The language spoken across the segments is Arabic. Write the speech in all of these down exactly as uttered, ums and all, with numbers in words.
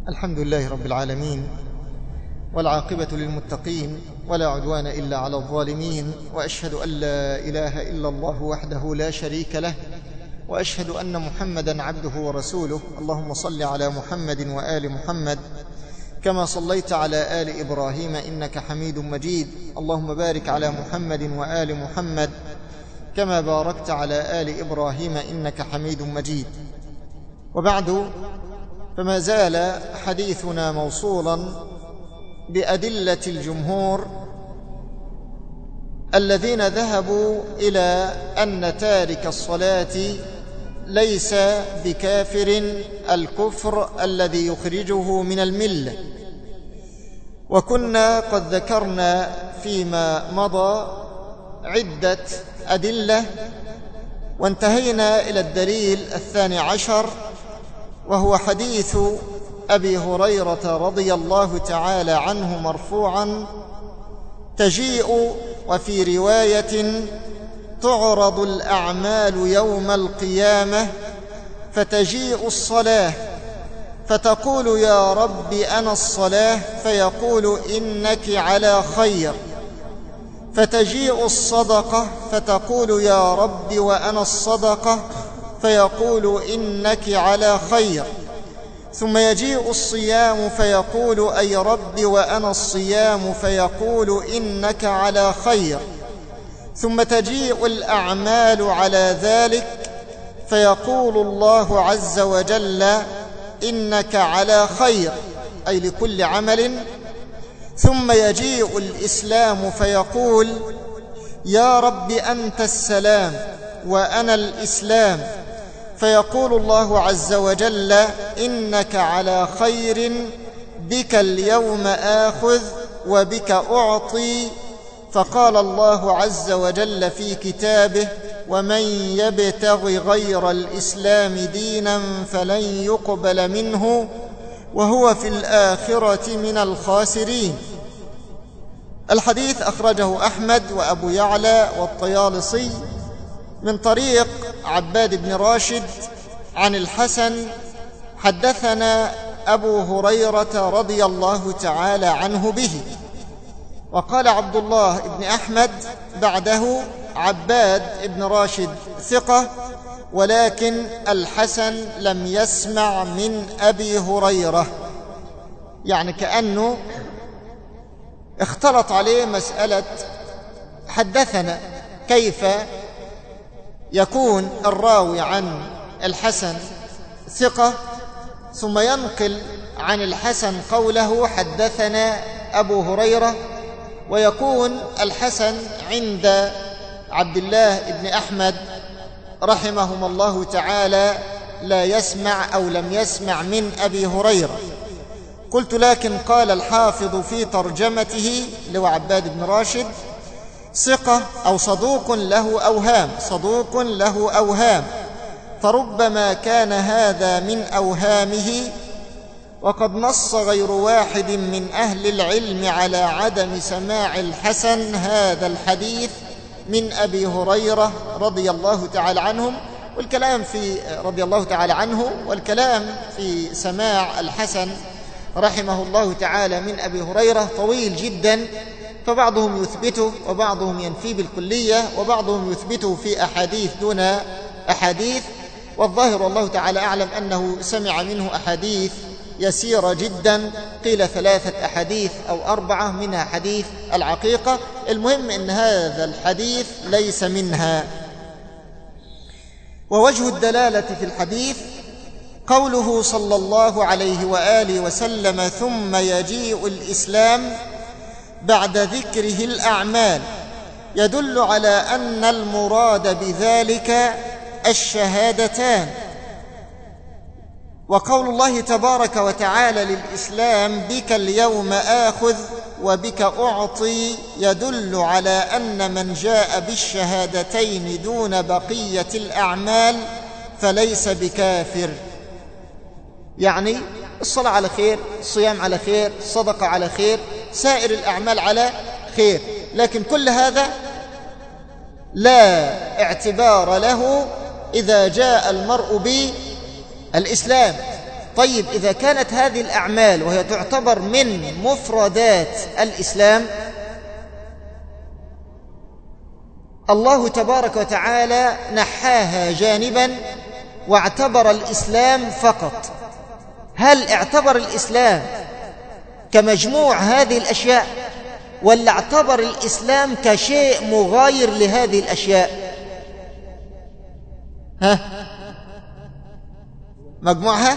الحمد لله رب العالمين، والعاقبة للمتقين، ولا عدوان إلا على الظالمين، وأشهد أن لا إله إلا الله وحده لا شريك له، وأشهد أن محمدًا عبده ورسوله. اللهم صل على محمد وآل محمد كما صليت على آل إبراهيم إنك حميد مجيد. اللهم بارك على محمد وآل محمد كما باركت على آل إبراهيم إنك حميد مجيد. وبعد، فما زال حديثنا موصولا بأدلة الجمهور الذين ذهبوا إلى أن تارك الصلاة ليس بكافر الكفر الذي يخرجه من الملة. وكنا قد ذكرنا فيما مضى عدة أدلة، وانتهينا إلى الدليل الثاني عشر، وهو حديث أبي هريرة رضي الله تعالى عنه مرفوعا: تجيء وفي رواية تعرض الأعمال يوم القيامة فتجيء الصلاة فتقول يا رب أنا الصلاة، فيقول إنك على خير. فتجيء الصدقة فتقول يا رب وأنا الصدقة، فيقول إنك على خير. ثم يجيء الصيام فيقول أي رب وأنا الصيام، فيقول إنك على خير. ثم تجيء الأعمال على ذلك فيقول الله عز وجل إنك على خير، أي لكل عمل. ثم يجيء الإسلام فيقول يا رب أنت السلام وأنا الإسلام، فيقول الله عز وجل إنك على خير، بك اليوم آخذ وبك أعطي. فقال الله عز وجل في كتابه: ومن يبتغ غير الإسلام دينا فلن يقبل منه وهو في الآخرة من الخاسرين. الحديث أخرجه أحمد وأبو يعلى والطيالسي من طريق عباد بن راشد عن الحسن: حدثنا أبو هريرة رضي الله تعالى عنه به. وقال عبد الله بن أحمد بعده: عباد بن راشد ثقة، ولكن الحسن لم يسمع من أبي هريرة. يعني كأنه اختلط عليه مسألة حدثنا، كيف يكون الراوي عن الحسن ثقة ثم ينقل عن الحسن قوله حدثنا أبو هريرة، ويكون الحسن عند عبد الله بن أحمد رحمهم الله تعالى لا يسمع أو لم يسمع من أبي هريرة. قلت: لكن قال الحافظ في ترجمته لو عباد بن راشد: ثقة أو صدوق له أوهام، صدوق له أوهام، فربما كان هذا من أوهامه. وقد نص غير واحد من أهل العلم على عدم سماع الحسن هذا الحديث من أبي هريرة رضي الله تعالى عنهم. والكلام في رضي الله تعالى عنه والكلام في سماع الحسن رحمه الله تعالى من أبي هريرة طويل جدا، فبعضهم يثبته وبعضهم ينفيه بالكلية، وبعضهم يثبته في أحاديث دون أحاديث. والظاهر والله تعالى أعلم أنه سمع منه أحاديث يسيرة جدا، قيل ثلاثة أحاديث أو أربعة، منها حديث العقيقة. المهم أن هذا الحديث ليس منها. ووجه الدلالة في الحديث قوله صلى الله عليه وآله وسلم: ثم يجيء الإسلام بعد ذكره الأعمال، يدل على أن المراد بذلك الشهادتان. وقول الله تبارك وتعالى للإسلام: بك اليوم آخذ وبك أعطي، يدل على أن من جاء بالشهادتين دون بقية الأعمال فليس بكافر. يعني الصلاة على خير، الصيام على خير، الصدقة على خير، سائر الأعمال على خير، لكن كل هذا لا اعتبار له إذا جاء المرء بالإسلام. طيب إذا كانت هذه الأعمال وهي تعتبر من مفردات الإسلام، الله تبارك وتعالى نحاها جانبا واعتبر الإسلام فقط. هل اعتبر الإسلام كمجموع هذه الأشياء، ولا اعتبر الإسلام كشيء مغاير لهذه الأشياء؟ ها مجموعها؟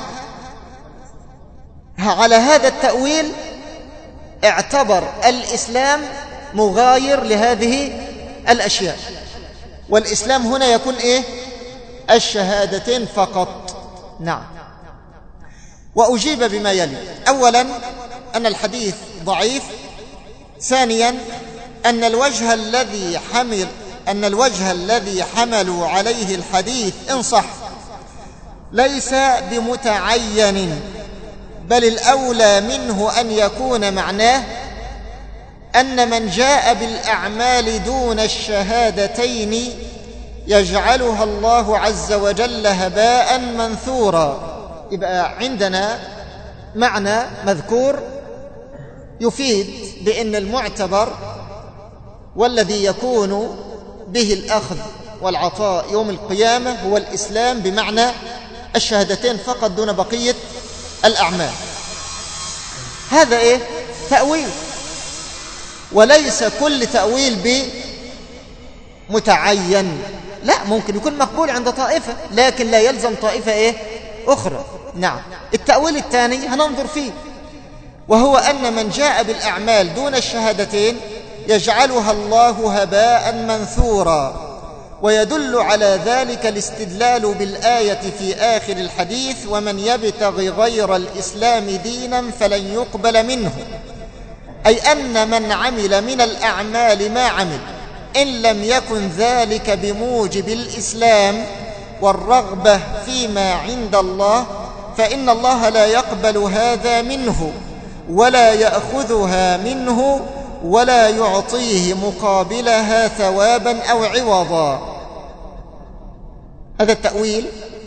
على هذا التأويل اعتبر الإسلام مغاير لهذه الأشياء، والإسلام هنا يكون إيه؟ الشهادتين فقط. نعم. وأجيب بما يلي: أولا أن الحديث ضعيف. ثانيا أن الوجه الذي حمل أن الوجه الذي حملوا عليه الحديث إن صح ليس بمتعين، بل الأولى منه أن يكون معناه أن من جاء بالأعمال دون الشهادتين يجعلها الله عز وجل هباء منثورا. يبقى عندنا معنى مذكور يفيد بأن المعتبر والذي يكون به الأخذ والعطاء يوم القيامة هو الإسلام بمعنى الشهادتين فقط دون بقية الأعمال. هذا إيه؟ تأويل، وليس كل تأويل بمتعين، لا، ممكن يكون مقبول عند طائفة لكن لا يلزم طائفة إيه؟ أخرى. نعم. التأويل الثاني هننظر فيه، وهو أن من جاء بالأعمال دون الشهادتين يجعلها الله هباء منثورا، ويدل على ذلك الاستدلال بالآية في آخر الحديث: ومن يبتغي غير الإسلام دينا فلن يقبل منه، أي أن من عمل من الأعمال ما عمل إن لم يكن ذلك بموجب الإسلام والرغبة فيما عند الله فإن الله لا يقبل هذا منه ولا يأخذها منه ولا يعطيه مقابلها ثوابا أو عوضا. هذا التأويل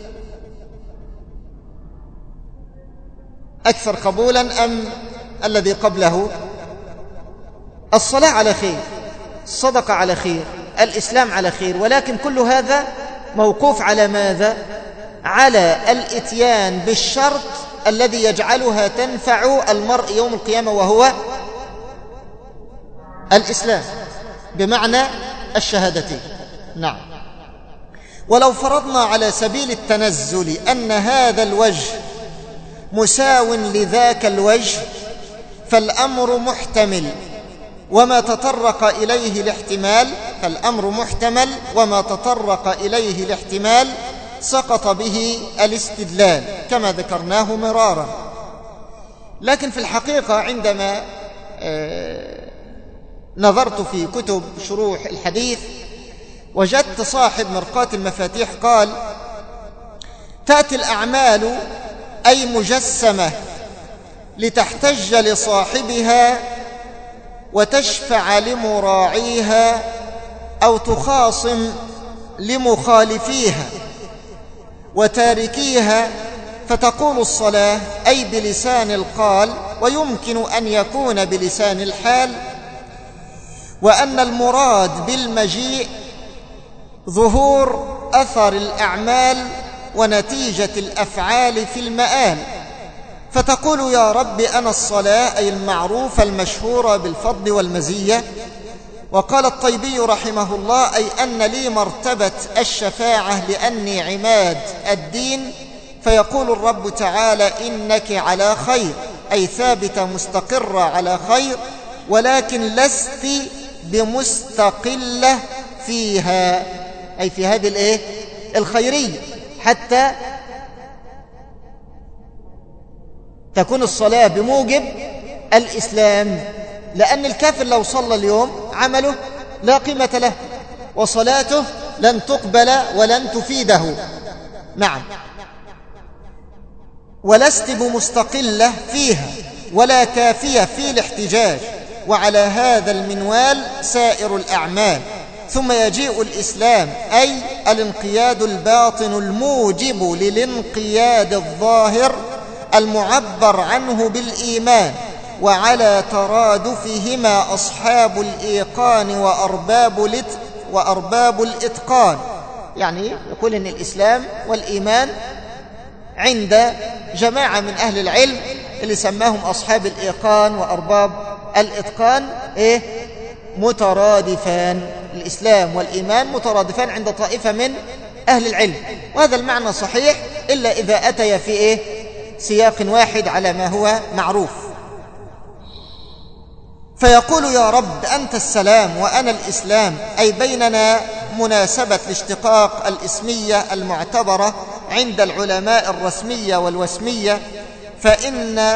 أكثر قبولا أم الذي قبله؟ الصلاة على خير، الصدقة على خير، الإسلام على خير، ولكن كل هذا موقوف على ماذا؟ على الإتيان بالشرط الذي يجعلها تنفع المرء يوم القيامة، وهو الإسلام بمعنى الشهادتين. نعم. ولو فرضنا على سبيل التنزل أن هذا الوجه مساو لذاك الوجه فالأمر محتمل وما تطرق إليه الاحتمال فالأمر محتمل وما تطرق إليه الاحتمال سقط به الاستدلال كما ذكرناه مرارا. لكن في الحقيقة عندما نظرت في كتب شروح الحديث وجدت صاحب مرقاة المفاتيح قال: تأتي الأعمال أي مجسمة لتحتج لصاحبها وتشفع لمراعيها أو تخاصم لمخالفيها وتاركيها، فتقول الصلاة أي بلسان القال، ويمكن أن يكون بلسان الحال، وأن المراد بالمجيء ظهور أثر الأعمال ونتيجة الأفعال في المآل، فتقول: يا رب أنا الصلاة، أي المعروفة المشهورة بالفضل والمزية. وقال الطيبي رحمه الله: أي أن لي مرتبة الشفاعة لأني عماد الدين، فيقول الرب تعالى: إنك على خير، أي ثابتة مستقرة على خير، ولكن لست بمستقلة فيها، أي في هذه الإيه؟ الخيرية، حتى تكون الصلاة بموجب الإسلام. لأن الكافر لو صلى اليوم عمله لا قيمة له وصلاته لن تقبل ولن تفيده. نعم. ولست بمستقلة فيها ولا كافية في الاحتجاج، وعلى هذا المنوال سائر الأعمال. ثم يجيء الإسلام، أي الانقياد الباطن الموجب للانقياد الظاهر المعبر عنه بالإيمان، وعلى ترادفهما أصحاب الإيقان وأرباب وأرباب الإتقان. يعني يقول إن الإسلام والإيمان عند جماعة من أهل العلم اللي سماهم أصحاب الإيقان وأرباب الإتقان إيه؟ مترادفان. الإسلام والإيمان مترادفان عند طائفة من أهل العلم، وهذا المعنى صحيح إلا إذا أتي في إيه؟ سياق واحد على ما هو معروف. فيقول يا رب أنت السلام وأنا الإسلام، أي بيننا مناسبة الاشتقاق الاسمية المعتبرة عند العلماء الرسمية والوسمية، فإن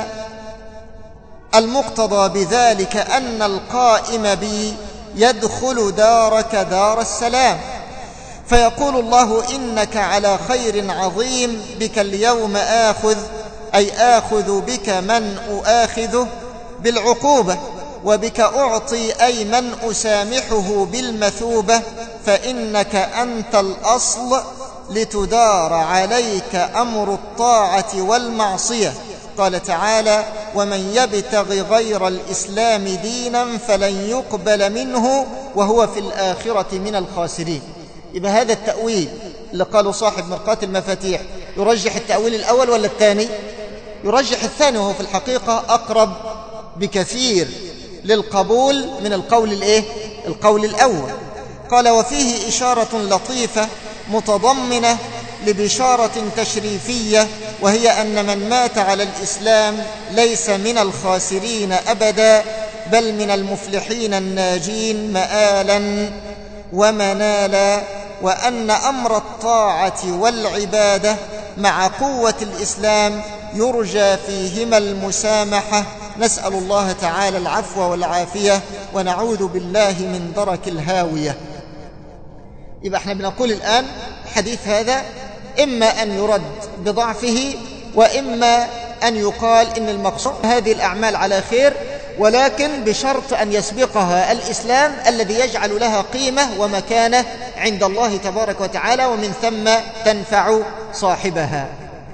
المقتضى بذلك أن القائم بي يدخل دارك دار السلام. فيقول الله إنك على خير عظيم، بك اليوم آخذ، أي آخذ بك من أؤاخذه بالعقوبة، وبك أعطي أي من أسامحه بالمثوبة، فإنك أنت الأصل لتدار عليك أمر الطاعة والمعصية. قال تعالى ومن يبتغ غير الإسلام دينا فلن يقبل منه وهو في الآخرة من الخاسرين. يبقى هذا التأويل اللي قاله صاحب مرقاة المفاتيح يرجح التأويل الأول ولا الثاني؟ يرجح الثاني، وهو في الحقيقة أقرب بكثير للقبول من القول الإيه؟ القول الأول. قال وفيه إشارة لطيفة متضمنة لبشارة تشريفية، وهي أن من مات على الإسلام ليس من الخاسرين أبدا، بل من المفلحين الناجين مآلا ومنالا، وأن أمر الطاعة والعبادة مع قوة الإسلام يرجى فيهما المسامحة. نسأل الله تعالى العفو والعافية ونعوذ بالله من درك الهاوية. يبقى احنا بنقول الآن حديث هذا إما أن يرد بضعفه، وإما أن يقال إن المقصود هذه الأعمال على خير، ولكن بشرط أن يسبقها الإسلام الذي يجعل لها قيمة ومكانة عند الله تبارك وتعالى، ومن ثم تنفع صاحبها.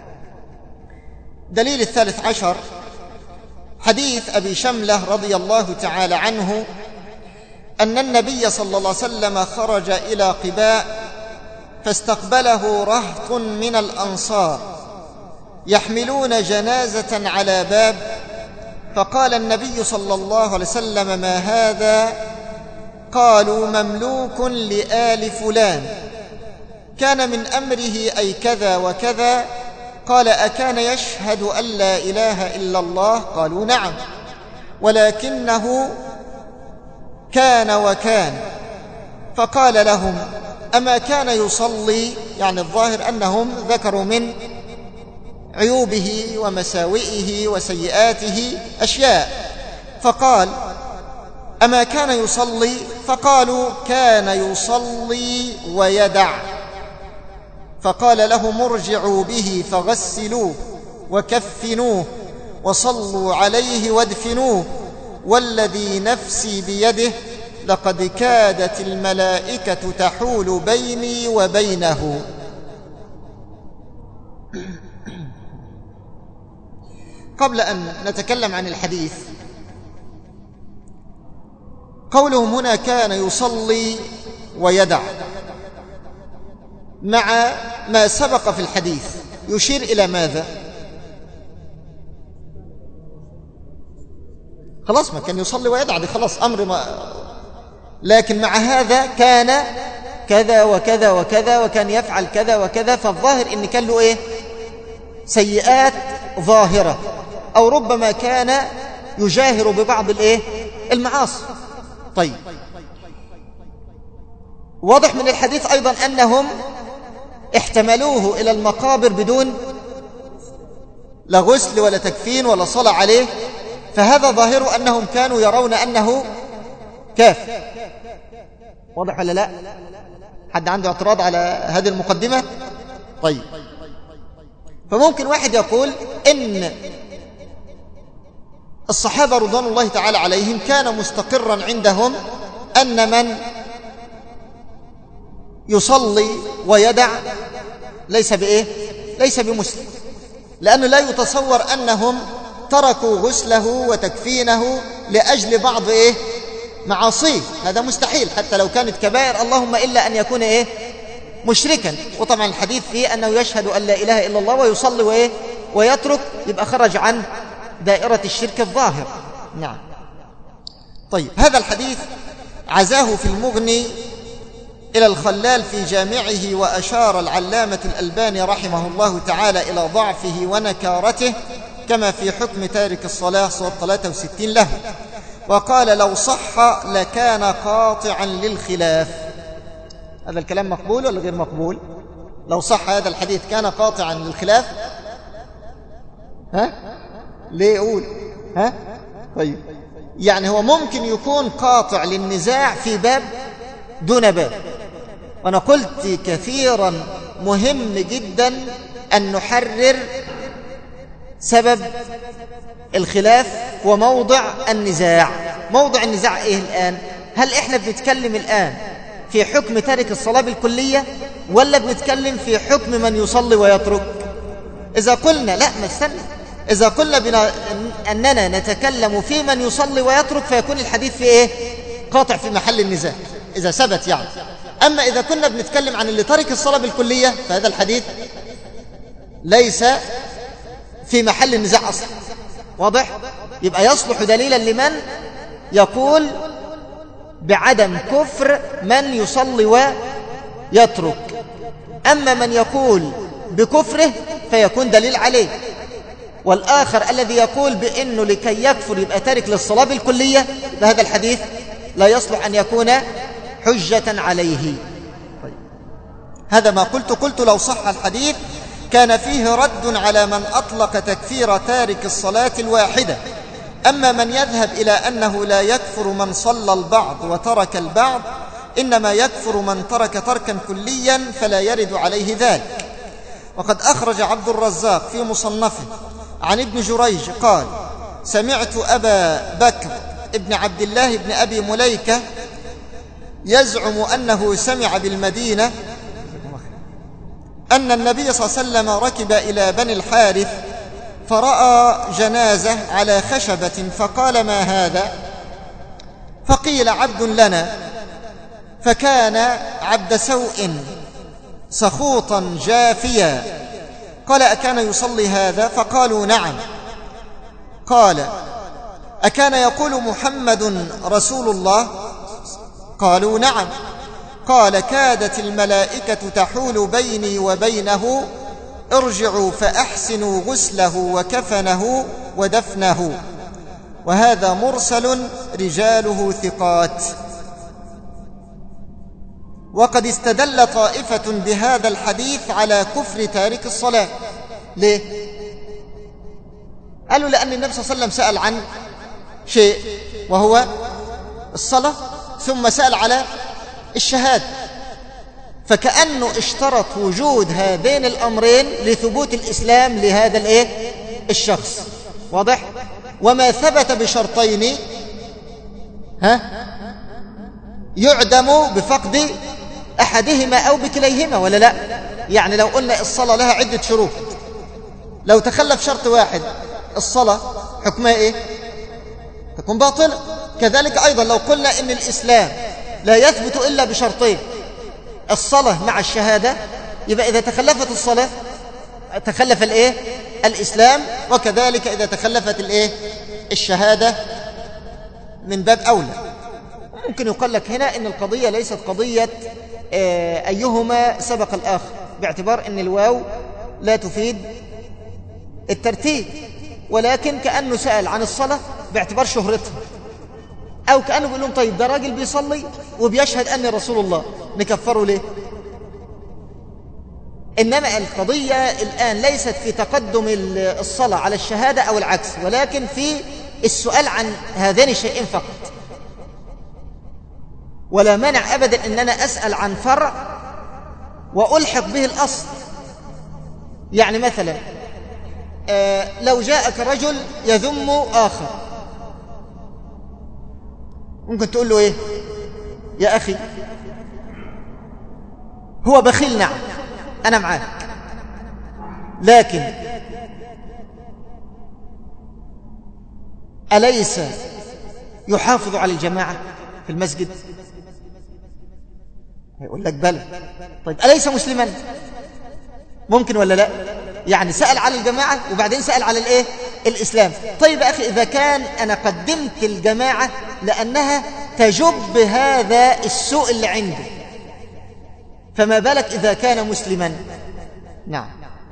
دليل الثالث عشر حديث أبي شملة رضي الله تعالى عنه أن النبي صلى الله عليه وسلم خرج إلى قباء فاستقبله رهط من الأنصار يحملون جنازة على باب، فقال النبي صلى الله عليه وسلم ما هذا؟ قالوا مملوك لآل فلان، كان من أمره أي كذا وكذا. قال أكان يشهد أن لا إله إلا الله؟ قالوا نعم، ولكنه كان وكان. فقال لهم أما كان يصلي؟ يعني الظاهر أنهم ذكروا من عيوبه ومساوئه وسيئاته أشياء، فقال أما كان يصلي؟ فقالوا كان يصلي ويدع. فقال لهم ارجعوا به فغسلوه وكفنوه وصلوا عليه وادفنوه، والذي نفسي بيده لقد كادت الملائكة تحول بيني وبينه. قبل أن نتكلم عن الحديث، قولهم هنا كان يصلي ويدع مع ما سبق في الحديث يشير إلى ماذا؟ خلاص ما كان يصلي ويدع، دي خلاص أمر ما. لكن مع هذا كان كذا وكذا وكذا وكان يفعل كذا وكذا، فالظاهر إن كان له إيه؟ سيئات ظاهرة، أو ربما كان يجاهر ببعض الإيه؟ المعاصي. طيب واضح من الحديث أيضا أنهم احتملوه إلى المقابر بدون لا غسل ولا تكفين ولا صلاة عليه، فهذا ظاهر أنهم كانوا يرون أنه كافر. واضح ولا لا؟ حد عنده اعتراض على هذه المقدمة؟ طيب فممكن واحد يقول إن الصحابة رضوان الله تعالى عليهم كان مستقرا عندهم أن من يصلي ويدع ليس بإيه؟ ليس بمسلم. لأنه لا يتصور أنهم تركوا غسله وتكفينه لأجل بعض إيه معاصيه، هذا مستحيل حتى لو كانت كبائر، اللهم إلا أن يكون إيه مشركا. وطبعا الحديث فيه أنه يشهد أن لا إله إلا الله ويصلي وإيه ويترك، يبقى خرج عن دائرة الشرك الظاهر. نعم. طيب، هذا الحديث عزاه في المغني إلى الخلال في جامعه، وأشار العلامة الألباني رحمه الله تعالى إلى ضعفه ونكارته كما في حكم تارك الصلاة صورة ثلاثة وستين له، وقال لو صح لكان قاطعا للخلاف. هذا الكلام مقبول ولا غير مقبول؟ لو صح هذا الحديث كان قاطعا للخلاف. ها ليه يقول ها طيب، يعني هو ممكن يكون قاطع للنزاع في باب دون باب. وأنا قلت كثيرا مهم جدا أن نحرر سبب الخلاف وموضع النزاع. موضع النزاع إيه الآن؟ هل إحنا بنتكلم الآن في حكم تارك الصلاة بالكلية، ولا بنتكلم في حكم من يصلي ويترك؟ إذا قلنا لا ما استنى، إذا قلنا بنا أننا نتكلم في من يصلي ويترك فيكون الحديث في إيه قاطع في محل النزاع إذا ثبت يعني. أما إذا كنا بنتكلم عن اللي ترك الصلاة بالكلية فهذا الحديث ليس في محل النزاع أصلا. واضح؟ يبقى يصلح دليلا لمن يقول بعدم كفر من يصلي ويترك، أما من يقول بكفره فيكون دليل عليه. والآخر الذي يقول بأنه لكي يكفر يبقى تارك للصلاة بالكلية، فهذا الحديث لا يصلح أن يكون حجة عليه. طيب. هذا ما قلت قلت لو صح الحديث كان فيه رد على من أطلق تكفير تارك الصلاة الواحدة. أما من يذهب إلى أنه لا يكفر من صلى البعض وترك البعض، إنما يكفر من ترك تركا كليا فلا يرد عليه ذلك. وقد أخرج عبد الرزاق في مصنفه عن ابن جريج قال سمعت أبا بكر ابن عبد الله بن أبي مليكة يزعم أنه سمع بالمدينة أن النبي صلى الله عليه وسلم ركب إلى بني الحارث فرأى جنازة على خشبة فقال ما هذا؟ فقيل عبد لنا، فكان عبد سوء سخوطا جافيا. قال أكان يصلي هذا؟ فقالوا نعم. قال أكان يقول محمد رسول الله؟ قالوا نعم. قال كادت الملائكة تحول بيني وبينه، ارجعوا فأحسنوا غسله وكفنه ودفنه. وهذا مرسل رجاله ثقات. وقد استدل طائفة بهذا الحديث على كفر تارك الصلاة. ليه؟ قالوا لأن النبي صلى الله عليه وسلم سأل عن شيء وهو الصلاة، ثم سأل على الشهادة، فكأنه اشترط وجود هذين الأمرين لثبوت الإسلام لهذا الإيه؟ الشخص. واضح؟ وما ثبت بشرطين ها يعدم بفقد أحدهما أو بكليهما، ولا لا؟ يعني لو قلنا الصلاة لها عدة شروط، لو تخلف شرط واحد الصلاة حكمها إيه؟ تكون باطلة. كذلك أيضا لو قلنا إن الإسلام لا يثبت إلا بشرطين، الصلاة مع الشهادة، يبقى إذا تخلفت الصلاة تخلف الإيه؟ الإسلام. وكذلك إذا تخلفت الإيه؟ الشهادة من باب أولى. ممكن يقول لك هنا إن القضية ليست قضية آه أيهما سبق الآخر، باعتبار أن الواو لا تفيد الترتيب، ولكن كأنه سأل عن الصلاة باعتبار شهرتها، أو كأنه بيقول لهم طيب ده راجل بيصلي وبيشهد أني رسول الله، نكفره ليه؟ إنما القضية الآن ليست في تقدم الصلاة على الشهادة أو العكس، ولكن في السؤال عن هذين الشيئين فقط. ولا مانع أبدا أن أنا أسأل عن فرع وألحق به الأصل. يعني مثلا آه لو جاءك رجل يذم آخر، ممكن تقول له إيه؟ يا أخي هو بخيل، نعم أنا معاك، لكن أليس يحافظ على الجماعة في المسجد؟ يقول لك بلى. طيب أليس مسلما؟ ممكن ولا لا؟ يعني سأل على الجماعة وبعدين سأل على الإيه؟ الإسلام. طيب يا أخي، إذا كان أنا قدمت الجماعة لأنها تجب هذا السوء اللي عنده، فما بالك إذا كان مسلما؟ نعم.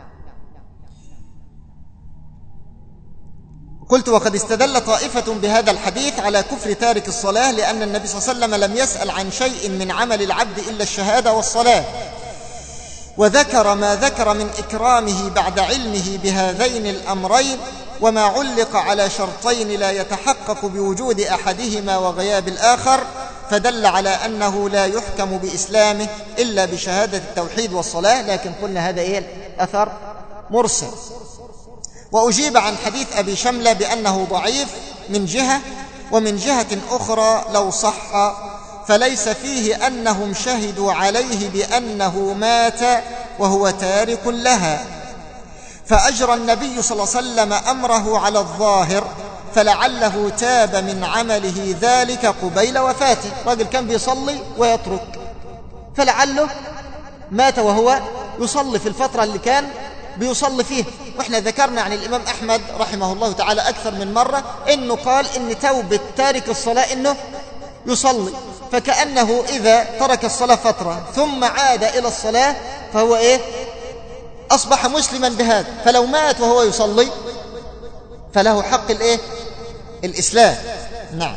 قلت: وقد استدل طائفة بهذا الحديث على كفر تارك الصلاة، لأن النبي صلى الله عليه وسلم لم يسأل عن شيء من عمل العبد إلا الشهادة والصلاة، وذكر ما ذكر من إكرامه بعد علمه بهذين الأمرين، وما علق على شرطين لا يتحقق بوجود أحدهما وغياب الآخر، فدل على أنه لا يحكم بإسلامه إلا بشهادة التوحيد والصلاة. لكن قلنا هذا إيه؟ أثر مرسل. وأجيب عن حديث أبي شملة بأنه ضعيف من جهة، ومن جهة أخرى لو صح فليس فيه أنهم شهدوا عليه بأنه مات وهو تارك لها، فأجرى النبي صلى الله عليه وسلم أمره على الظاهر، فلعله تاب من عمله ذلك قبيل وفاته. راجل كان بيصلي ويترك، فلعله مات وهو يصلي في الفترة اللي كان بيصلي فيه. وإحنا ذكرنا عن الإمام أحمد رحمه الله تعالى أكثر من مرة إنه قال إن توبة تارك الصلاة إنه يصلي، فكأنه إذا ترك الصلاة فترة ثم عاد إلى الصلاة فهو إيه؟ أصبح مسلما بهذا. فلو مات وهو يصلي فله حق الإيه؟ الإسلام. نعم.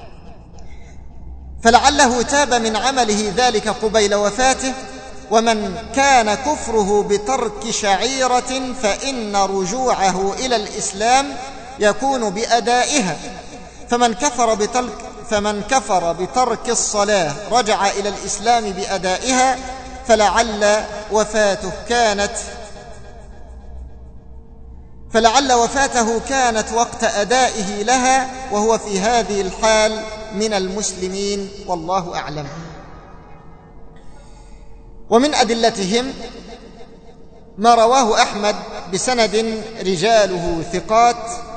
فلعله تاب من عمله ذلك قبيل وفاته. ومن كان كفره بترك شعيرة فإن رجوعه إلى الإسلام يكون بأدائها، فمن كفر بترك فمن كفر بترك الصلاة رجع إلى الإسلام بأدائها، فلعل وفاته كانت فلعل وفاته كانت وقت أدائه لها، وهو في هذه الحال من المسلمين، والله أعلم. ومن أدلتهم ما رواه أحمد بسند رجاله ثقات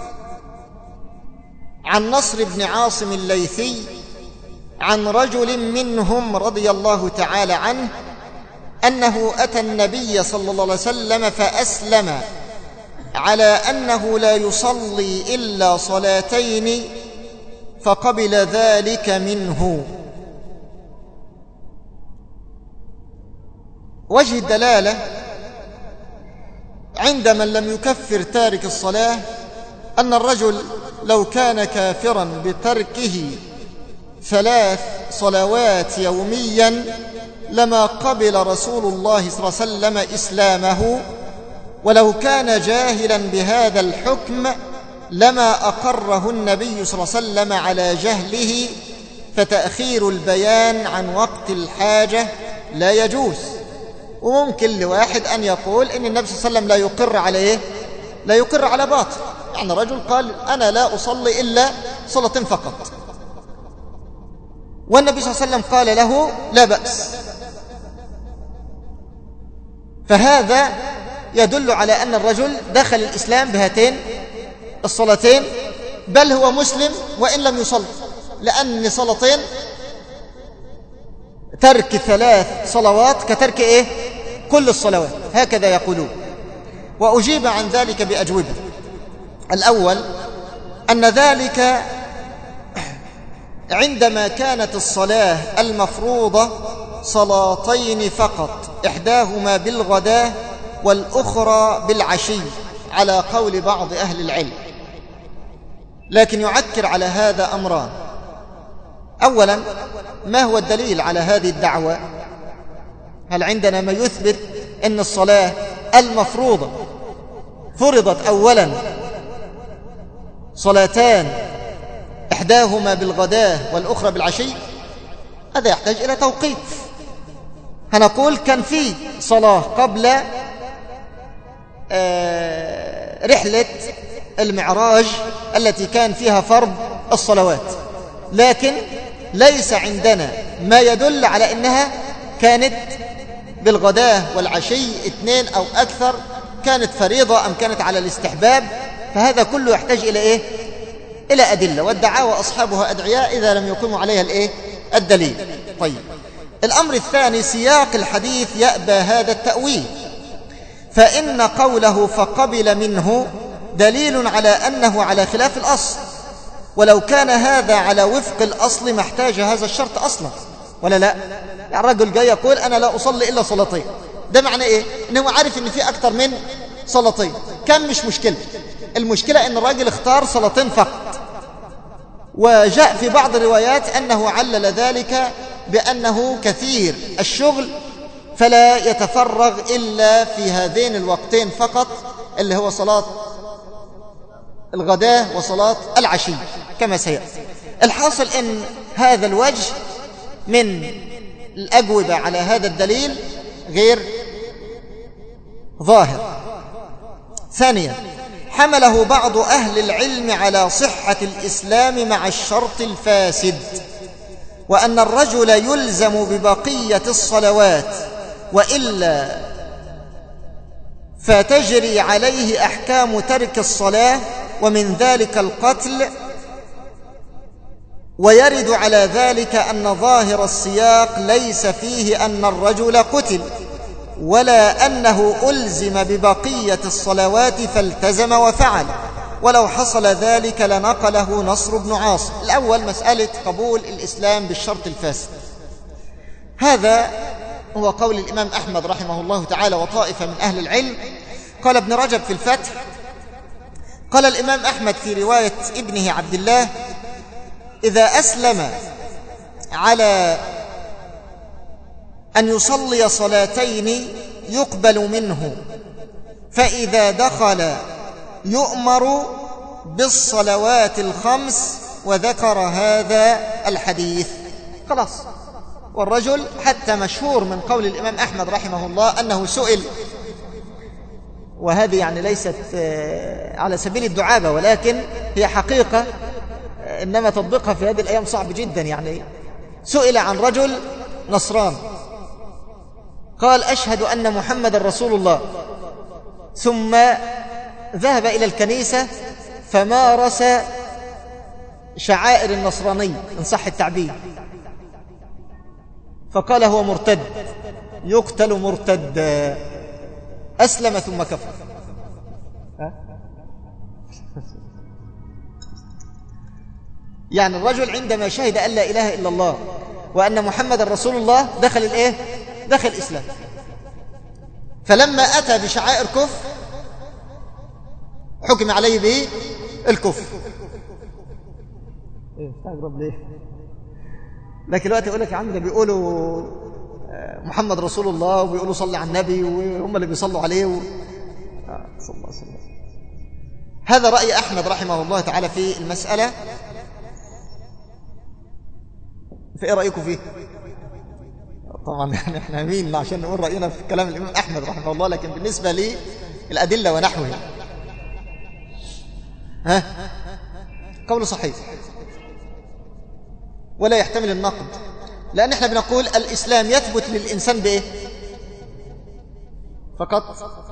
عن نصر بن عاصم الليثي عن رجل منهم رضي الله تعالى عنه أنه أتى النبي صلى الله عليه وسلم فأسلم على أنه لا يصلي إلا صلاتين، فقبل ذلك منه. وجه الدلالة عند من لم يكفر تارك الصلاة أن الرجل لو كان كافرا بتركه ثلاث صلوات يوميا لما قبل رسول الله صلى الله عليه وسلم إسلامه، ولو كان جاهلا بهذا الحكم لما أقره النبي صلى الله عليه وسلم على جهله، فتأخير البيان عن وقت الحاجة لا يجوز. وممكن لواحد أن يقول إن النبي صلى الله عليه وسلم لا يقر على إيه؟ لا يقر على باطل. يعني رجل قال أنا لا أصلي إلا صلاتين فقط، والنبي صلى الله عليه وسلم قال له لا بأس، فهذا يدل على أن الرجل دخل الإسلام بهاتين الصلاتين، بل هو مسلم وإن لم يصلي، لأن صلاتين ترك ثلاث صلوات كترك إيه؟ كل الصلوات، هكذا يقولون. وأجيب عن ذلك بأجوبة. الأول أن ذلك عندما كانت الصلاة المفروضة صلاتين فقط، إحداهما بالغداة والأخرى بالعشي على قول بعض أهل العلم. لكن يعكر على هذا أمران. أولا، ما هو الدليل على هذه الدعوة؟ هل عندنا ما يثبت أن الصلاة المفروضة فرضت أولا صلاتان إحداهما بالغداة والأخرى بالعشي؟ هذا يحتاج إلى توقيت. هنقول كان في صلاة قبل رحلة المعراج التي كان فيها فرض الصلوات، لكن ليس عندنا ما يدل على أنها كانت بالغداة والعشي اثنين أو أكثر، كانت فريضة أم كانت على الاستحباب. فهذا كله يحتاج إلى إيه؟ إلى أدلة، والدعاوى أصحابها أدعياء إذا لم يقيموا عليها الإيه؟ الدليل. طيب، الأمر الثاني سياق الحديث يأبى هذا التأويل، فإن قوله فقبل منه دليل على أنه على خلاف الأصل، ولو كان هذا على وفق الأصل ما احتاج هذا الشرط أصلا، ولا لا؟ يعني الرجل جاي يقول أنا لا أصلي إلا صلاتين، ده معنى إيه؟ إنه عارف إن في أكتر من صلاتين، كان مش مشكلة، المشكلة إن الراجل اختار صلاتين فقط. وجاء في بعض الروايات أنه علل ذلك بأنه كثير الشغل فلا يتفرغ إلا في هذين الوقتين فقط، اللي هو صلاة الغداء وصلاة العشي كما سيأتي. الحاصل أن هذا الوجه من الأجوبة على هذا الدليل غير ظاهر. ثانيا، حمله بعض أهل العلم على صحة الإسلام مع الشرط الفاسد، وأن الرجل يلزم ببقية الصلوات وإلا فتجري عليه أحكام ترك الصلاة، ومن ذلك القتل. ويرد على ذلك أن ظاهر السياق ليس فيه أن الرجل قتل، ولا أنه ألزم ببقية الصلوات فالتزم وفعل، ولو حصل ذلك لنقله نصر بن عاصم. الأول مسألة قبول الإسلام بالشرط الفاسد، هذا هو قول الإمام أحمد رحمه الله تعالى وطائفة من أهل العلم. قال ابن رجب في الفتح، قال الإمام أحمد في رواية ابنه عبد الله: إذا أسلم على أن يصلي صلاتين يقبل منه، فإذا دخل يؤمر بالصلوات الخمس، وذكر هذا الحديث. خلاص. والرجل حتى مشهور من قول الإمام أحمد رحمه الله أنه سئل، وهذه يعني ليست على سبيل الدعابة ولكن هي حقيقة، إنما تطبيقها في هذه الأيام صعب جدا. يعني سئل عن رجل نصران قال: أشهد أن محمد رسول الله، ثم ذهب إلى الكنيسة فمارس شعائر النصراني إن صح التعبير، فقال هو مرتد يقتل مرتد، أسلم ثم كفر. يعني الرجل عندما شهد أن لا إله إلا الله وأن محمد رسول الله دخل الإيه؟ دخل الإسلام. فلما أتى بشعائر كفر حكم عليه به الكفر. إيه استغرب ليه؟ لكن الوقت يقول لك يا عم ده بيقولوا محمد رسول الله وبيقولوا صلي على النبي وهم اللي بيصلوا عليه و... آه صلى الله عليه وسلم. هذا رأي أحمد رحمه الله تعالى في المسألة. فإيه رأيكم فيه؟ طبعا يعني احنا مين عشان نقول رأينا في كلام الإمام أحمد رحمه الله، لكن بالنسبة لي الأدلة ونحوها ها قول صحيح ولا يحتمل النقد، لأن احنا بنقول الإسلام يثبت للإنسان بإيه فقط؟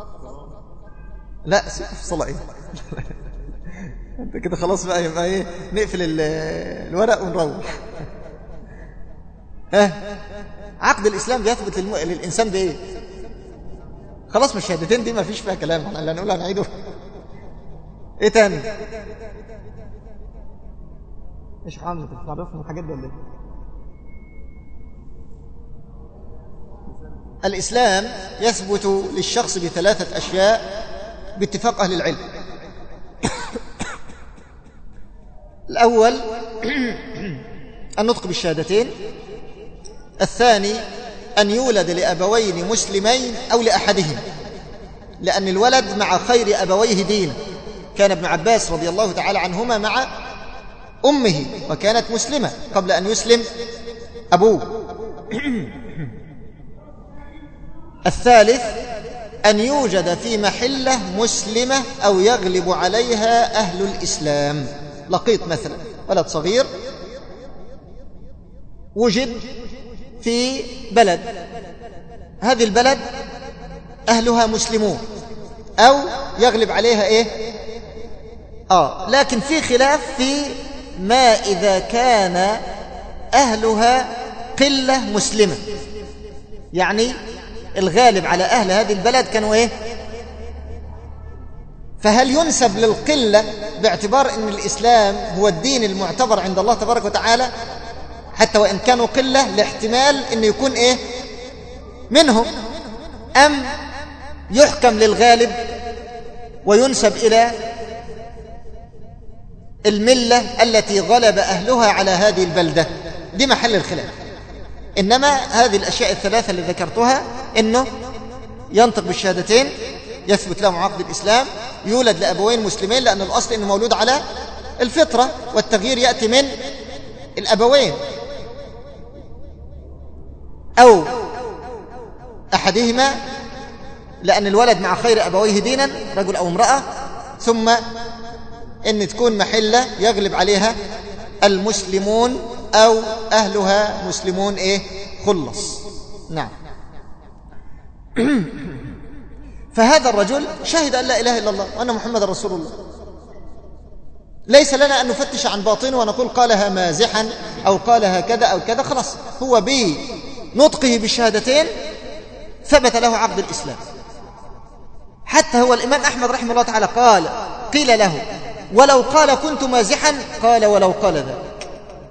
لا صلاة إيه انت كده خلاص بقى، يبقى ايه نقفل الورق ونروح. ها عقد الإسلام بيثبت للم... للإنسان بإيه؟ خلاص مش الشهادتين دي ما فيش فيها كلام، احنا اللي هنقولها هنعيده. ايه تاني؟ ايش محمد تعرفنا الحاجات دي ولا ايه؟ الإسلام يثبت للشخص بثلاثة أشياء باتفاق أهل العلم. الأول النطق بالشهادتين، الثاني أن يولد لأبوين مسلمين أو لأحدهم، لأن الولد مع خير أبويه دين. كان ابن عباس رضي الله تعالى عنهما مع أمه وكانت مسلمة قبل أن يسلم أبوه. الثالث أن يوجد في محلة مسلمة أو يغلب عليها أهل الإسلام. لقيط مثلا ولد صغير وجد في بلد، هذه البلد أهلها مسلمون أو يغلب عليها إيه؟ آه لكن في خلاف في ما إذا كان أهلها قلة مسلمة، يعني الغالب على أهل هذه البلد كانوا إيه؟ فهل ينسب للقلة باعتبار أن الإسلام هو الدين المعتبر عند الله تبارك وتعالى حتى وإن كانوا قلة، لاحتمال أن يكون إيه؟ منهم، أم يحكم للغالب وينسب إلى الملة التي غلب أهلها على هذه البلدة؟ دي محل الخلاف. إنما هذه الأشياء الثلاثة اللي ذكرتها، إنه ينطق بالشهادتين، يثبت له عقد الإسلام، يولد لأبوين مسلمين لأن الأصل إنه مولود على الفطرة والتغيير يأتي من الأبوين أو أحدهما، لأن الولد مع خير أبويه دينا رجل أو امرأة، ثم إن تكون محلة يغلب عليها المسلمون أو أهلها مسلمون إيه خلص. نعم. فهذا الرجل شهد أن لا إله إلا الله وأن محمد رسول الله، ليس لنا أن نفتش عن باطنه ونقول قالها مازحا أو قالها كذا أو كذا، خلاص هو بنطقه بالشهادتين ثبت له عقد الإسلام. حتى هو الإمام أحمد رحمه الله تعالى قال، قيل له ولو قال كنت مازحا، قال ولو قال ذلك.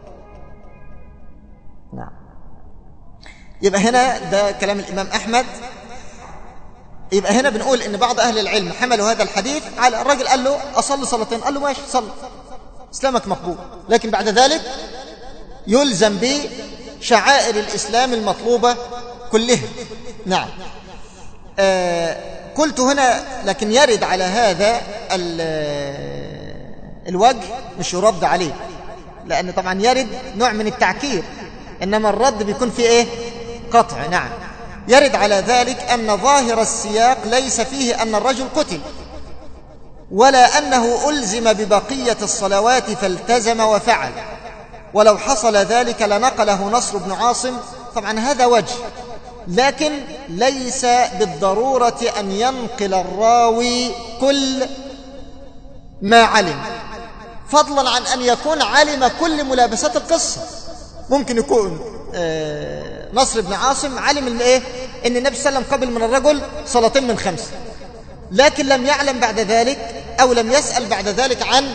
نعم. يبقى هنا ده كلام الإمام أحمد. يبقى هنا بنقول إن بعض أهل العلم حملوا هذا الحديث على الرجل، قال له أصلي صلاتين، قال له ماشي صل، إسلامك مقبول، لكن بعد ذلك يلزم بشعائر الإسلام المطلوبة كلها. نعم. آه قلت هنا لكن يرد على هذا الوجه مش يرد عليه، لأن طبعا يرد نوع من التعكير، إنما الرد بيكون فيه إيه؟ قطع. نعم. يرد على ذلك أن ظاهر السياق ليس فيه أن الرجل قتل، ولا أنه ألزم ببقية الصلوات فالتزم وفعل، ولو حصل ذلك لنقله نصر بن عاصم. طبعا هذا وجه، لكن ليس بالضرورة أن ينقل الراوي كل ما علم، فضلا عن أن يكون علم كل ملابسات القصة. ممكن يكون آه نصر بن عاصم علم الايه ان النبي صلى الله عليه وسلم قبل من الرجل صلاتين من خمسة، لكن لم يعلم بعد ذلك أو لم يسأل بعد ذلك عن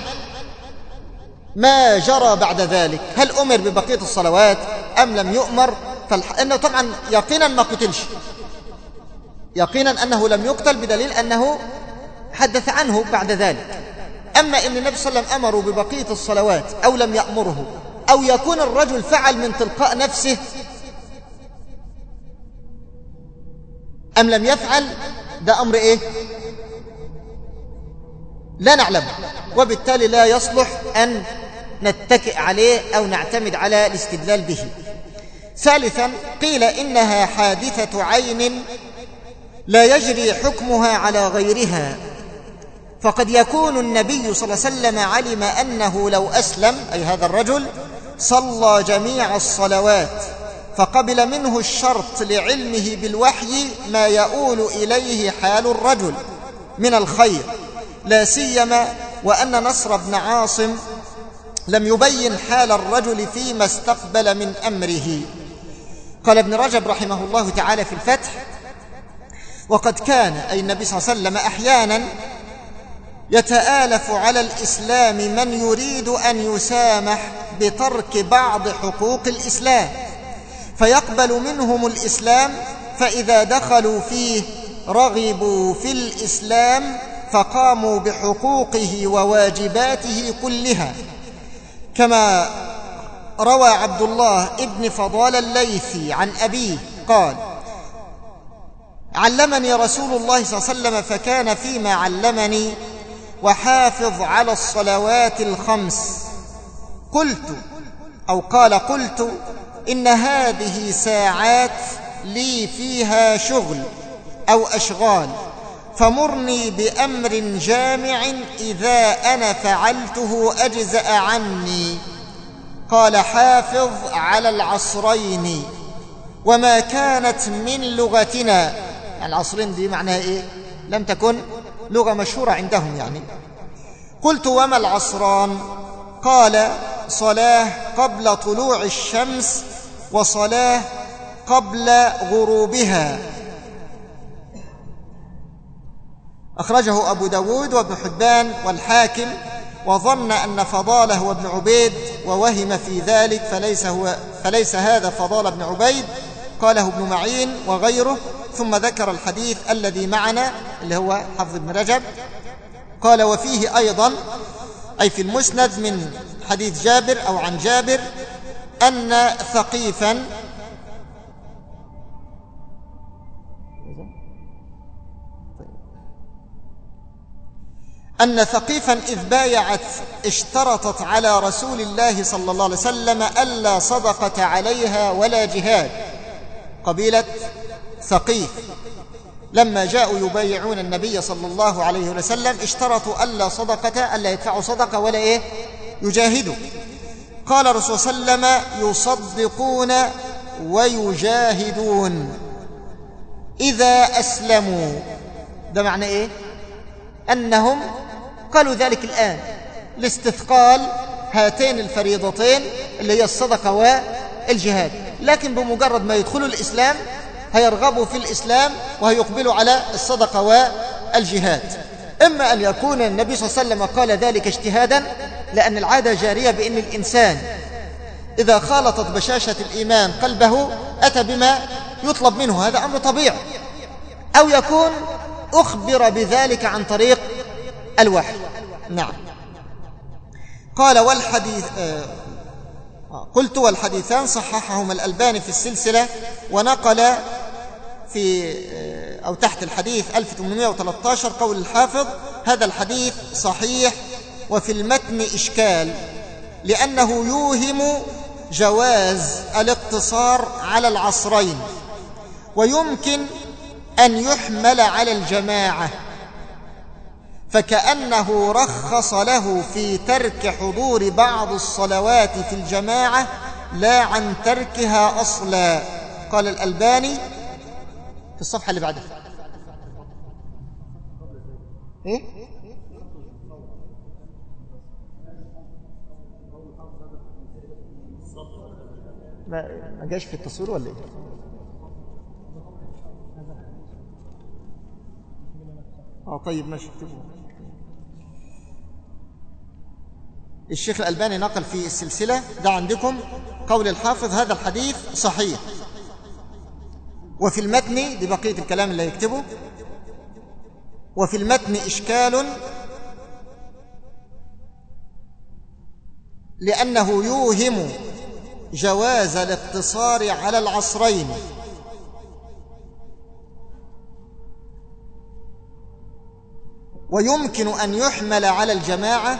ما جرى بعد ذلك، هل أمر ببقية الصلوات أم لم يؤمر. فإنه طبعا يقينا ما قتلش، يقينا أنه لم يقتل، بدليل أنه حدث عنه بعد ذلك. أما إن النبي صلى الله عليه وسلم أمره ببقية الصلوات أو لم يأمره، أو يكون الرجل فعل من تلقاء نفسه أم لم يفعل، ده أمر إيه؟ لا نعلم، وبالتالي لا يصلح أن نتكئ عليه أو نعتمد على الاستدلال به. ثالثا، قيل إنها حادثة عين لا يجري حكمها على غيرها، فقد يكون النبي صلى الله عليه وسلم علم أنه لو أسلم، أي هذا الرجل، صلى جميع الصلوات، فقبل منه الشرط لعلمه بالوحي ما يؤول إليه حال الرجل من الخير، لا سيما وأن نصر بن عاصم لم يبين حال الرجل فيما استقبل من أمره. قال ابن رجب رحمه الله تعالى في الفتح: وقد كان أي النبي صلى الله عليه وسلم أحيانا يتآلف على الإسلام من يريد أن يسامح بترك بعض حقوق الإسلام، فيقبل منهم الإسلام، فإذا دخلوا فيه رغبوا في الإسلام فقاموا بحقوقه وواجباته كلها، كما روى عبد الله ابن فضال الليثي عن أبيه قال: علمني رسول الله صلى الله عليه وسلم فكان فيما علمني: وحافظ على الصلوات الخمس. قلت أو قال قلت إن هذه ساعات لي فيها شغل أو أشغال، فمرني بأمر جامع إذا أنا فعلته أجزأ عني. قال: حافظ على العصرين، وما كانت من لغتنا. العصرين دي معناها إيه؟ لم تكن لغة مشهورة عندهم يعني. قلت وما العصران؟ قال صلاة قبل طلوع الشمس وصلاة قبل غروبها. أخرجه أبو داود وابن حبان والحاكم، وظن أن فضاله هو ابن عبيد ووهم في ذلك، فليس, هو فليس هذا فضال ابن عبيد، قاله ابن معين وغيره. ثم ذكر الحديث الذي معنا اللي هو حفظ ابن رجب، قال وفيه أيضا أي في المسند من حديث جابر أو عن جابر أن ثقيفا أن ثقيفا إذ بايعت اشترطت على رسول الله صلى الله عليه وسلم ألا صدقة عليها ولا جهاد. قبيلة ثقيف لما جاءوا يبايعون النبي صلى الله عليه وسلم اشترطوا ألا صدقة، ألا يدفعوا صدقة ولا إيه يجاهدوا. قال الرسول صلى الله عليه وسلم يصدقون ويجاهدون إذا أسلموا. ده معنى إيه؟ أنهم قالوا ذلك الآن لاستثقال هاتين الفريضتين اللي هي الصدقة والجهاد، لكن بمجرد ما يدخلوا الإسلام هيرغبوا في الإسلام وهيقبلوا على الصدقة والجهاد. إما أن يكون النبي صلى الله عليه وسلم قال ذلك اجتهادا، لأن العادة جارية بأن الإنسان إذا خالطت بشاشة الإيمان قلبه أتى بما يطلب منه، هذا أمر طبيعي. أو يكون أخبر بذلك عن طريق الوحي. نعم. قال والحديث آه قلت والحديثان صححهما الألباني في السلسلة، ونقل في آه أو تحت الحديث ألف وثمانمائة وثلاثة عشر قول الحافظ هذا الحديث صحيح وفي المتن إشكال، لأنه يوهم جواز الاقتصار على العصرين، ويمكن أن يحمل على الجماعة، فكأنه رخص له في ترك حضور بعض الصلوات في الجماعة لا عن تركها أصلا. قال الألباني في الصفحة اللي بعدها إيه؟ ما جاش في التصوير ولا إيه؟ آه طيب ماشي اكتبه. الشيخ الألباني نقل في السلسلة ده عندكم قول الحافظ هذا الحديث صحيح، وفي المتن دي بقية الكلام اللي يكتبه، وفي المتن إشكال لأنه يوهم جواز الاقتصار على العصرين، ويمكن أن يحمل على الجماعة،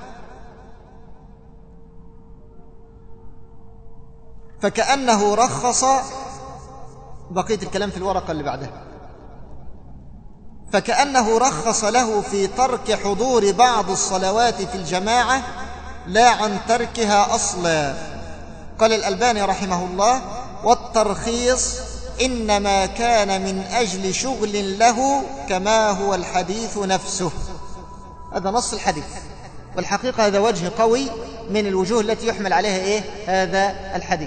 فكأنه رخص بقية الكلام في الورقة اللي بعدها فكأنه رخص له في ترك حضور بعض الصلوات في الجماعة لا عن تركها أصلا. قال الألباني رحمه الله والترخيص إنما كان من أجل شغل له كما هو الحديث نفسه. هذا نص الحديث، والحقيقة هذا وجه قوي من الوجوه التي يحمل عليها إيه هذا الحديث.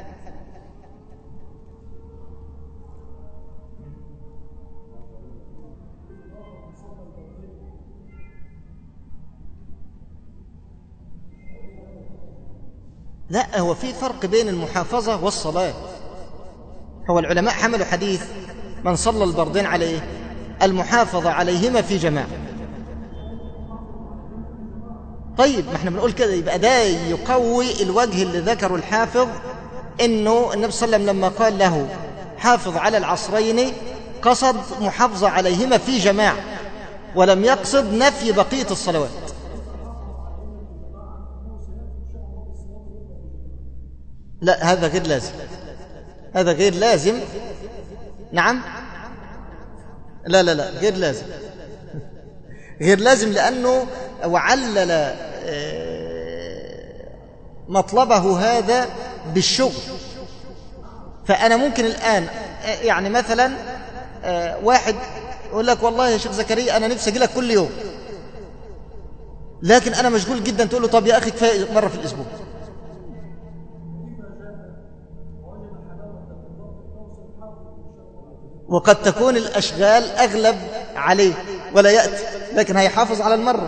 لا، هو في فرق بين المحافظة والصلاة. هو العلماء حملوا حديث من صلى البردين عليه المحافظة عليهما في جماعة. طيب ما احنا بنقول كده، يبقى ده يقوي الوجه اللي ذكره الحافظ انه النبي صلى الله عليه وسلم لما قال له حافظ على العصرين قصد محافظة عليهما في جماعة، ولم يقصد نفي بقية الصلوات. لا، هذا غير لازم، هذا غير لازم. نعم، لا لا لا غير لازم غير لازم لأنه وعلل مطلبه هذا بالشغل. فأنا ممكن الآن يعني مثلا واحد يقول لك والله يا شيخ زكريا أنا نفسي أجي لك كل يوم، لكن أنا مشغول جدا، تقول له طب يا أخي كفاية مرة في الأسبوع. وقد تكون الأشغال أغلب عليه ولا يأتي، لكن هيحافظ على المرة.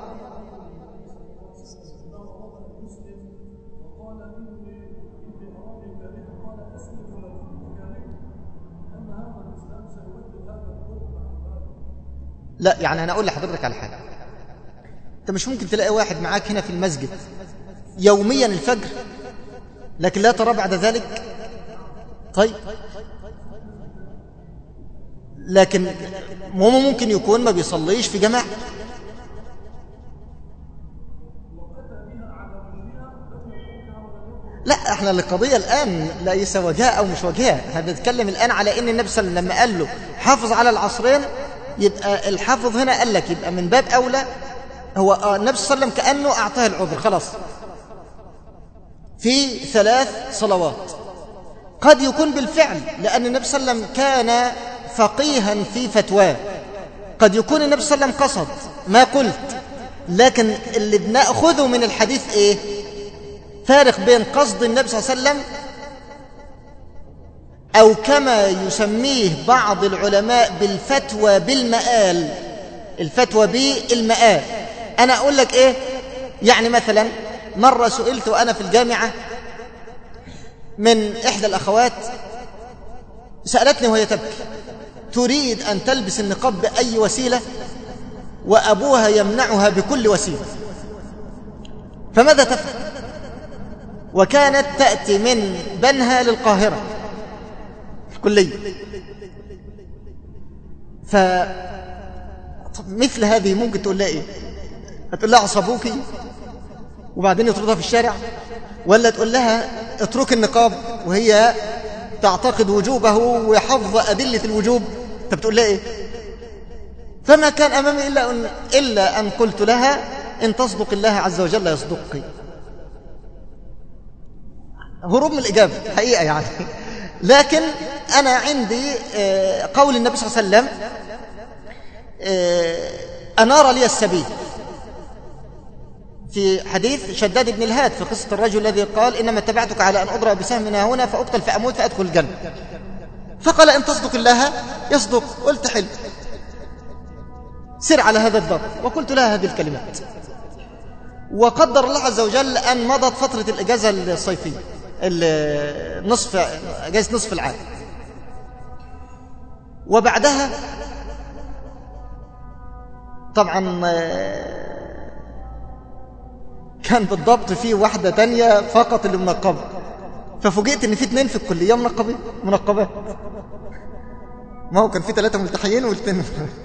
لا يعني أنا أقول لحضرتك على حاجة، أنت مش ممكن تلاقي واحد معاك هنا في المسجد يوميا الفجر لكن لا ترى بعد ذلك. طيب لكن مو ممكن يكون ما بيصليش في جماعة. لا احنا القضية الآن ليس وجهة أو مش وجهة، احنا بنتكلم الآن على إن النبي صلى الله عليه وسلم لما قال له حافظ على العصرين، يبقى الحافظ هنا قال لك يبقى من باب أولى هو النبي صلى الله عليه وسلم كأنه أعطاه العذر خلاص في ثلاث صلوات. قد يكون بالفعل لأن النبي صلى الله عليه وسلم كان فقيها في فتواه، قد يكون النبي صلى الله عليه وسلم قصد ما قلت، لكن اللي بنأخذه من الحديث إيه؟ فارق بين قصد النبي صلى الله عليه وسلم أو كما يسميه بعض العلماء بالفتوى بالمآل، الفتوى بالمآل. أنا أقول لك إيه؟ يعني مثلا مرة سئلت وأنا في الجامعة من إحدى الأخوات، سألتني وهي تبكي تريد أن تلبس النقاب بأي وسيلة وأبوها يمنعها بكل وسيلة، فماذا تفعل؟ وكانت تأتي من بنها للقاهرة في الكلية. فمثل هذه ممكن تقول لها إيه؟ هتقول لها عصبوكي وبعدين يطردها في الشارع، ولا تقول لها اترك النقاب وهي تعتقد وجوبه ويحفظ أدلة الوجوب؟ انت بتقول لها إيه؟ فما كان أمامي إلا أن, إلا أن قلت لها إن تصدق الله عز وجل يصدقك. هروب من الإجابة حقيقة يعني. لكن أنا عندي قول النبي صلى الله عليه وسلم أنار لي السبيل في حديث شداد بن الهاد في قصة الرجل الذي قال إنما اتبعتك على أن أضرب بسهم هنا فأقتل فأموت فأدخل الجنة، فقال إن تصدق الله يصدق. قلت حلو، سر على هذا الضرب. وقلت لها هذه الكلمات، وقدر الله عز وجل أن مضت فترة الإجازة الصيفية النصف إجازة نصف العام، وبعدها طبعا كان بالضبط في واحدة تانية فقط اللي منقبة، ففوجئت ان في اتنين في الكلية منقبين منقبات. ما هو كان في ثلاثة ملتحيين والتاني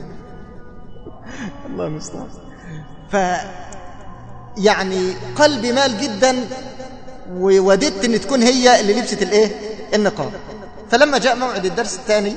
الله المستعان. ف يعني قلبي مال جدا ووددت ان تكون هي اللي لبست الايه النقاب. فلما جاء موعد الدرس الثاني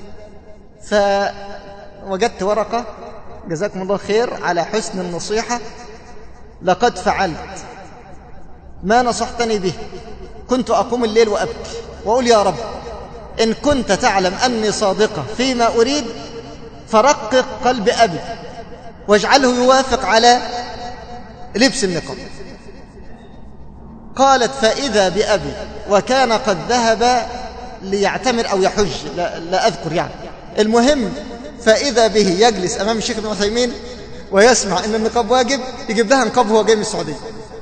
فوجدت ورقة جزاكم الله خير على حسن النصيحة، لقد فعلت ما نصحتني به، كنت أقوم الليل وأبكي وأقول يا رب إن كنت تعلم أني صادقة فيما أريد فرقق قلب أبي واجعله يوافق على لبس النقاب. قالت فإذا بأبي وكان قد ذهب ليعتمر أو يحج، لا, لا أذكر يعني، المهم فإذا به يجلس أمام الشيخ ابن عثيمين ويسمع أن النقاب واجب، يجيب لها نقاب وهو جاي من السعودية.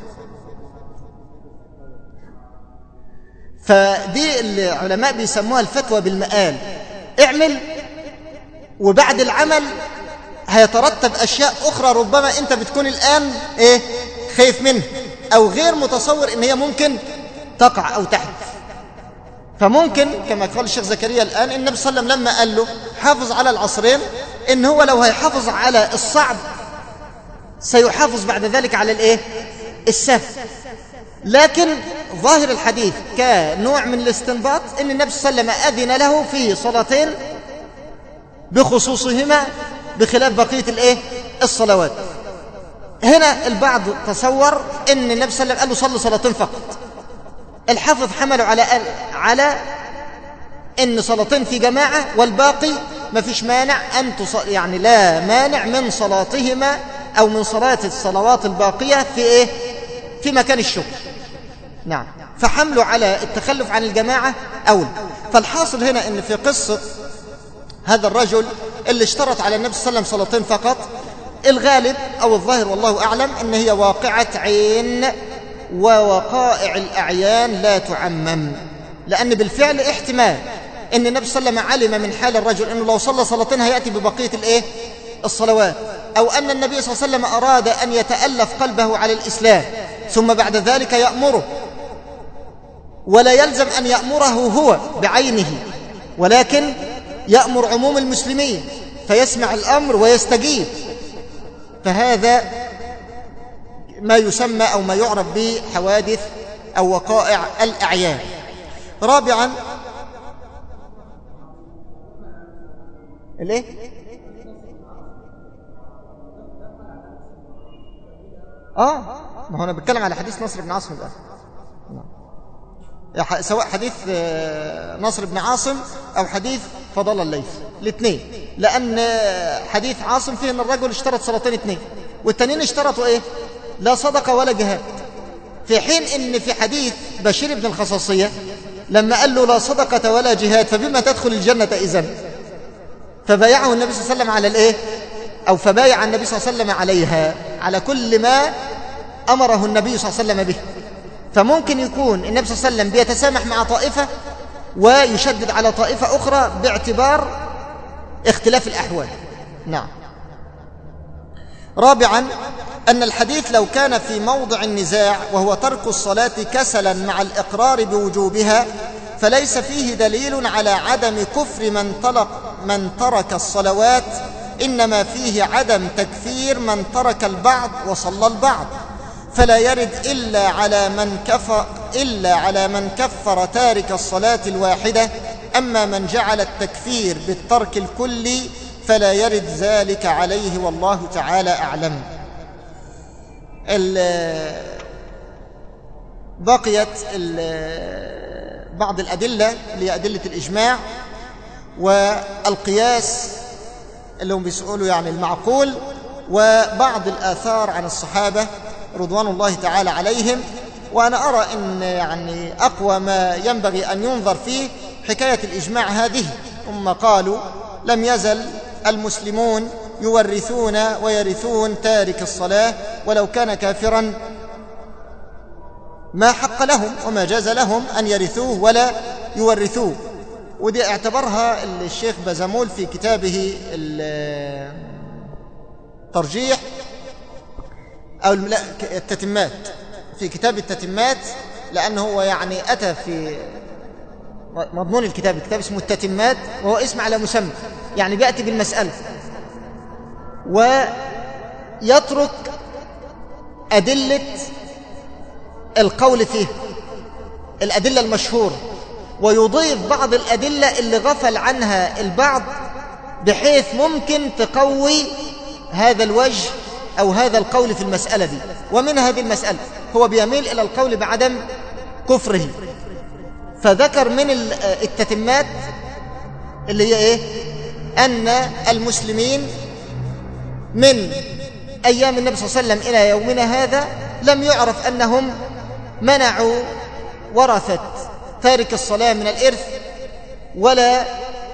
فدي العلماء بيسموها الفتوى بالمآل، اعمل وبعد العمل هيترتب أشياء أخرى ربما أنت بتكون الآن إيه خايف منها أو غير متصور أن هي ممكن تقع أو تحدث. فممكن كما قال الشيخ زكريا الآن النبي صلى الله عليه وسلم لما قال له حافظ على العصرين، إن هو لو هيحافظ على الصعب سيحافظ بعد ذلك على الإيه السهل. لكن ظاهر الحديث كنوع من الاستنباط أن النبي صلى الله عليه وسلم أذن له في صلاتين بخصوصهما بخلاف بقية الإيه الصلوات. هنا البعض تصور أن النبي صلى الله عليه وسلم قال له صلي صلاتين فقط، الحافظ حمله على على أن صلاتين في جماعة والباقي ما فيش مانع أن تصل، يعني لا مانع من صلاتهما أو من صلاة الصلوات الباقية في إيه؟ في مكان الشغل. نعم، فحمله على التخلف عن الجماعة أولى. فالحاصل هنا إن في قصة هذا الرجل اللي اشترط على النبي صلى الله عليه وسلم صلاتين فقط، الغالب أو الظاهر والله أعلم إن هي واقعة عين، ووقائع الأعيان لا تعمم، لأن بالفعل احتمال إن النبي صلى الله عليه وسلم علم من حال الرجل إنه لو صلى صلاتين هيأتي ببقية الإيه؟ الصلوات، أو أن النبي صلى الله عليه وسلم أراد أن يتألف قلبه على الإسلام ثم بعد ذلك يأمره، ولا يلزم أن يأمره هو بعينه، ولكن يأمر عموم المسلمين فيسمع الأمر ويستجيب. فهذا ما يسمى أو ما يعرف بحوادث أو وقائع الأعيان. رابعا الايه؟ اه ما هو انا بتكلم على حديث نصر بن عاصم ده، سواء حديث نصر بن عاصم أو حديث فضل الليث، الاثنين، لأن حديث عاصم فيه أن الرجل اشترط صلاتين اثنين، والتانيين اشترطوا إيه؟ لا صدقة ولا جهاد، في حين أن في حديث بشير بن الخصاصية لما قال له لا صدقة ولا جهاد فبما تدخل الجنة إذن، فبايعه النبي صلى الله عليه وسلم على الإيه؟ أو فبايع النبي صلى الله عليه وسلم عليها، على كل ما أمره النبي صلى الله عليه وسلم به. فممكن يكون النبي صلى الله عليه وسلم بيتسامح مع طائفة ويشدد على طائفة أخرى باعتبار اختلاف الأحوال. نعم. رابعا أن الحديث لو كان في موضع النزاع وهو ترك الصلاة كسلا مع الإقرار بوجوبها فليس فيه دليل على عدم كفر من, طلق من ترك الصلوات، إنما فيه عدم تكفير من ترك البعض وصلى البعض، فلا يرد إلا على من كفر إلا على من كفر تارك الصلاة الواحدة. أما من جعل التكفير بالترك الكلي فلا يرد ذلك عليه، والله تعالى أعلم. بقيت بعض الأدلة اللي هي أدلة الإجماع والقياس اللي هم بيسألوا يعني المعقول، وبعض الآثار عن الصحابة رضوان الله تعالى عليهم. وأنا أرى أن يعني أقوى ما ينبغي أن ينظر فيه حكاية الإجماع هذه. هم قالوا لم يزل المسلمون يورثون ويرثون تارك الصلاة ولو كان كافرا ما حق لهم وما جاز لهم أن يرثوه ولا يورثوه. ودي اعتبرها الشيخ بازمول في كتابه الترجيح أو التتمات، في كتاب التتمات، لأنه هو يعني أتى في مضمون الكتاب، الكتاب اسمه التتمات وهو اسم على مسمى، يعني بيأتي بالمسألة ويترك أدلة القول فيه، الأدلة المشهورة، ويضيف بعض الأدلة اللي غفل عنها البعض بحيث ممكن تقوي هذا الوجه أو هذا القول في المسألة دي. ومن هذه المسألة هو بيميل إلى القول بعدم كفره، فذكر من التتمات اللي هي إيه؟ أن المسلمين من أيام النبي صلى الله عليه وسلم إلى يومنا هذا لم يعرف أنهم منعوا ورثة تارك الصلاة من الإرث، ولا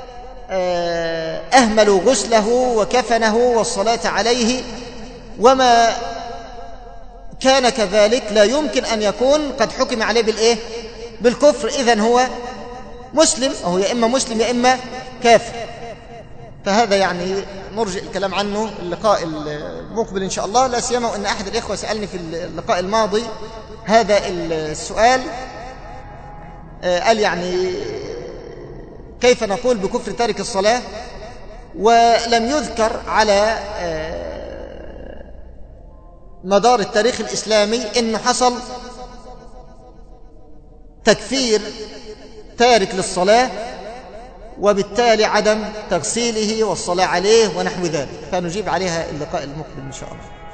أهملوا غسله وكفنه والصلاة عليه، وما كان كذلك لا يمكن أن يكون قد حكم عليه بالإيه؟ بالكفر. إذن هو مسلم، أو يا إما مسلم يا إما كافر. فهذا يعني نرجع الكلام عنه اللقاء المقبل إن شاء الله، لا سيما أن أحد الإخوة سألني في اللقاء الماضي هذا السؤال، قال يعني كيف نقول بكفر تارك الصلاة، ولم يذكر على مدار التاريخ الإسلامي إنه حصل تكفير تارك للصلاة وبالتالي عدم تغسيله والصلاة عليه ونحو ذلك، فنجيب عليها اللقاء المقبل إن شاء الله.